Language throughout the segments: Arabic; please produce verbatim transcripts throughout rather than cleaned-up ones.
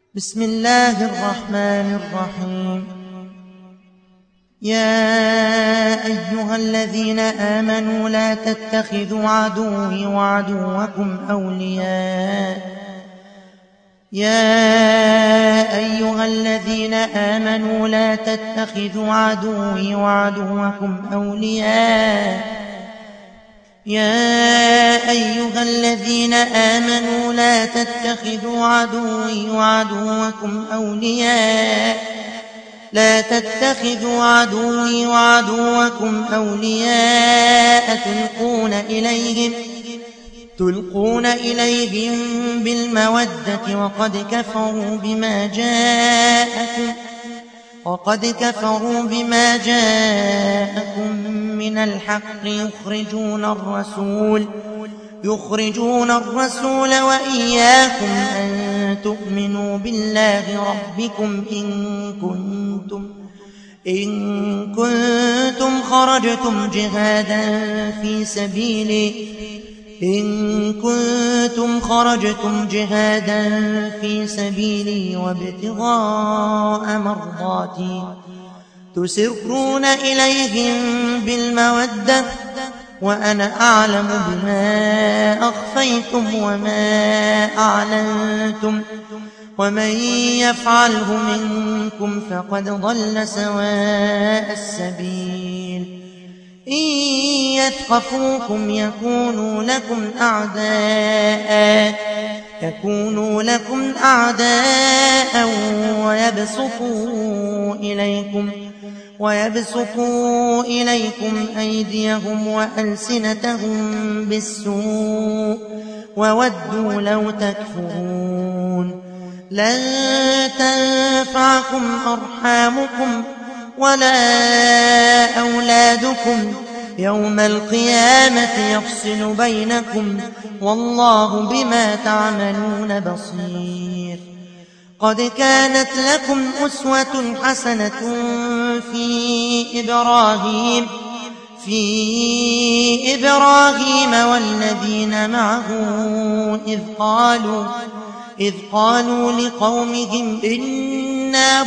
بسم الله الرحمن الرحيم. يا أيها الذين آمنوا لا تتخذوا عدوي وعدوكم أولياء يا أيها الذين آمنوا لا تتخذوا عدوي وعدوكم أولياء يا أيها الذين آمنوا لا تتخذوا عدوي وعدوكم أولياء لا تتخذوا عدوي وعدوكم أولياء تلقون إليهم تلقون إليهم بالمودة وقد كفروا بما جاءكم وقد كفروا بما جاءكم من الحق يخرجون الرسول يخرجون الرسول وإياكم أن تؤمنوا بالله ربكم إن كنتم إن كنتم خرجتم جهادا في سبيلي إن كنتم خرجتم جهادا في سبيلي وابتغاء مرضاتي تسرون إليهم بالمودة وأنا أعلم بما أخفيتم وما أعلنتم ومن يفعله منكم فقد ضل سواء السبيل. إن يثقفوكم يكونوا لكم أعداء يكونوا لكم أعداء ويبسطوا إليكم ويبسطوا إليكم أيديهم وألسنتهم بالسوء وودوا لو تكفرون. لن تنفعكم أرحامكم ولا أولادكم يوم القيامة يفصل بينكم والله بما تعملون بصير. قد كانت لكم أسوة حسنة في إبراهيم في إبراهيم والذين معه إذ قالوا إذ قالوا لقومهم إنا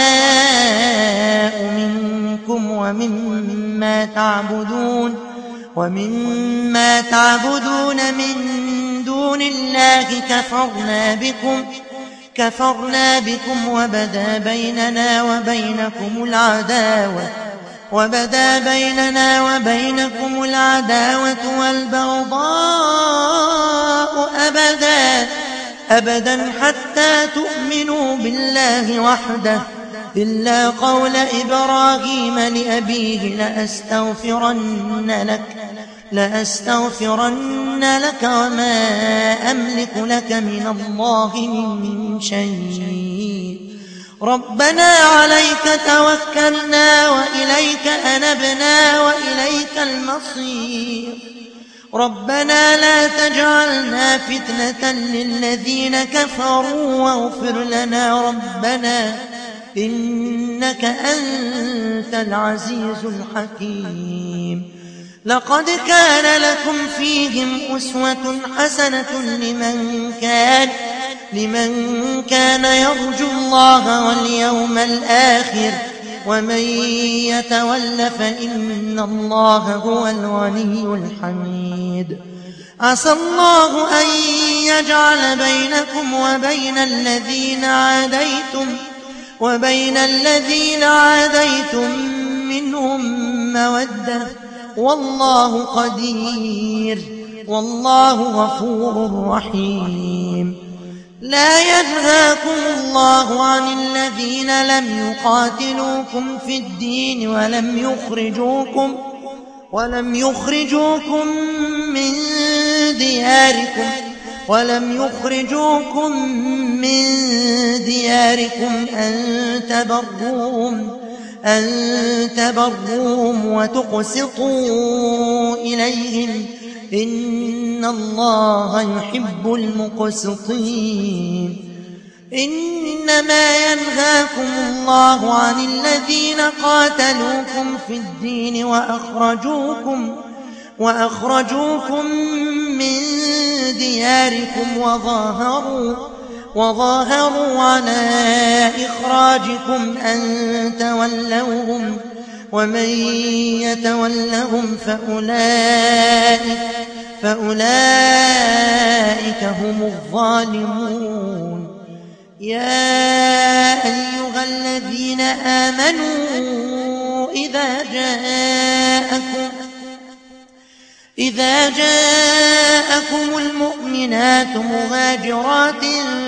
براء منكم ومما تعبدون ومما تعبدون من دون الله كفرنا بكم كفرنا بكم وبدا بيننا وبينكم العداوة وبدا بيننا وبينكم العداوة والبغضاء أبدا أبدا حتى تؤمنوا بالله وحده إلا قول إبراهيم لأبيه لأستغفرن لك لأستغفرن لك وما أملك لك من الله من شيء ربنا عليك توكلنا وإليك أنبنا وإليك المصير ربنا لا تجعلنا فتنة للذين كفروا واغفر لنا ربنا إنك أنت العزيز الحكيم. لقد كان لكم فيهم أسوة حسنة لمن كان لمن كان يرجو الله واليوم الآخر ومن يتول فإن الله هو الغني الحميد. عسى الله أن يجعل بينكم وبين الذين عاديتم وبين الذين عاديتم منهم مودة والله قدير والله غفور رحيم. لا ينهاكم الله عن الذين لم يقاتلوكم في الدين ولم يخرجوكم ولم يخرجوكم من دياركم ولم يخرجوكم من دياركم أن تبروهم أن تبروهم وتقسطوا إليهم إن الله يحب المقسطين. إنما ينهاكم الله عن الذين قاتلوكم في الدين وأخرجوكم وأخرجوكم من دياركم وظاهروا وظاهروا على إخراجكم أن تولوهم ومن يتولهم فأولئك, فأولئك هم الظالمون. يا أيها الذين آمنوا إذا جاءكم إذا جاءكم المؤمنات مهاجرات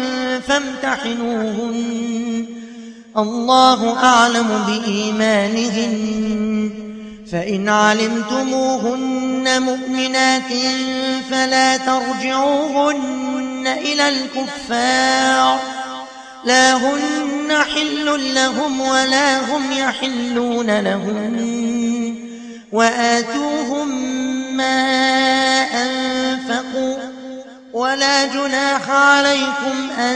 فامتحنوهن الله أعلم بإيمانهن فإن علمتموهن مؤمنات فلا ترجعوهن إلى الكفار لا هن حل لهم ولا هم يحلون لهن وآتوهم ما أنفقوا ولا جناح عليكم أن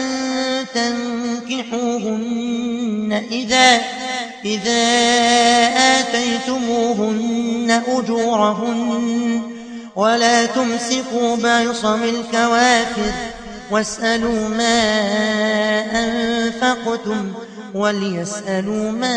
تنكحوهن إذا, إذا آتيتموهن أجورهن ولا تمسكوا بعصم الكوافر واسألوا ما أنفقتم وليسألوا ما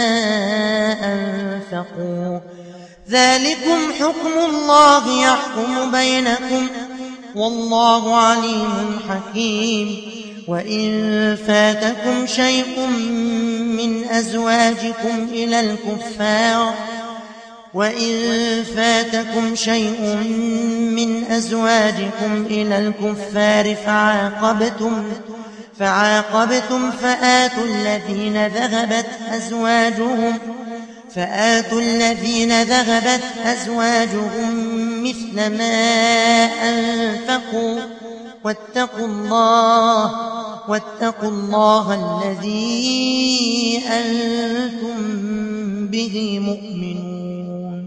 أنفقوا ذلكم حكم الله يحكم بينكم والله عليم حكيم. وإن فاتكم شيء من أزواجكم إلى الكفار وإن فاتكم شيء من أزواجكم إلى الكفار فعاقبتم فعاقبتم فآتوا الذين ذهبت أزواجهم فآتوا الذين ذهبت أزواجهم مثل ما أنفقوا واتقوا الله واتقوا الله الذي أنتم به مؤمنون.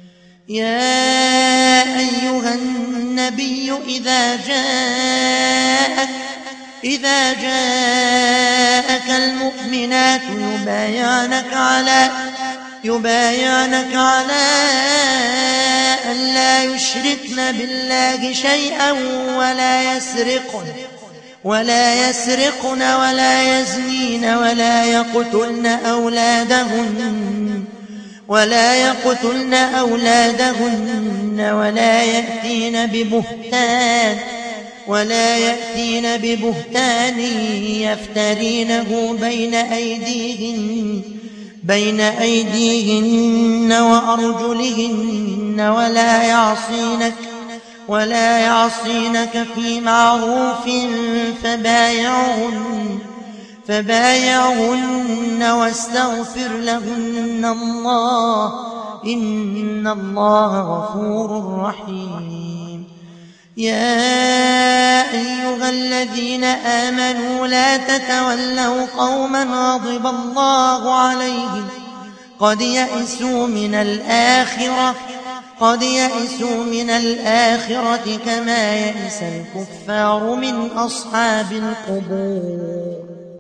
يا أيها النبي إذا جاءك إذا جاءك المؤمنات يبايعنك على يبايعنك على أن لا يشركن بالله شيئا ولا يسرقن ولا يسرقن ولا يزنين ولا يقتلن أولادهن ولا يقتلن أولادهن ولا يأتين ببهتان ولا يأتين ببهتان يفترينه بين أيديهن بين أيديهن وأرجلهن ولا يعصينك ولا يعصينك في معروف فبايعهن فبايعهن واستغفر لهن الله إن الله غفور رحيم. يا أيها الذين آمنوا لا تتولوا قوما غضب الله عليهم قد يئسوا من الآخرة قد يئسوا من الآخرة كما يئس الكفار من أصحاب القبور.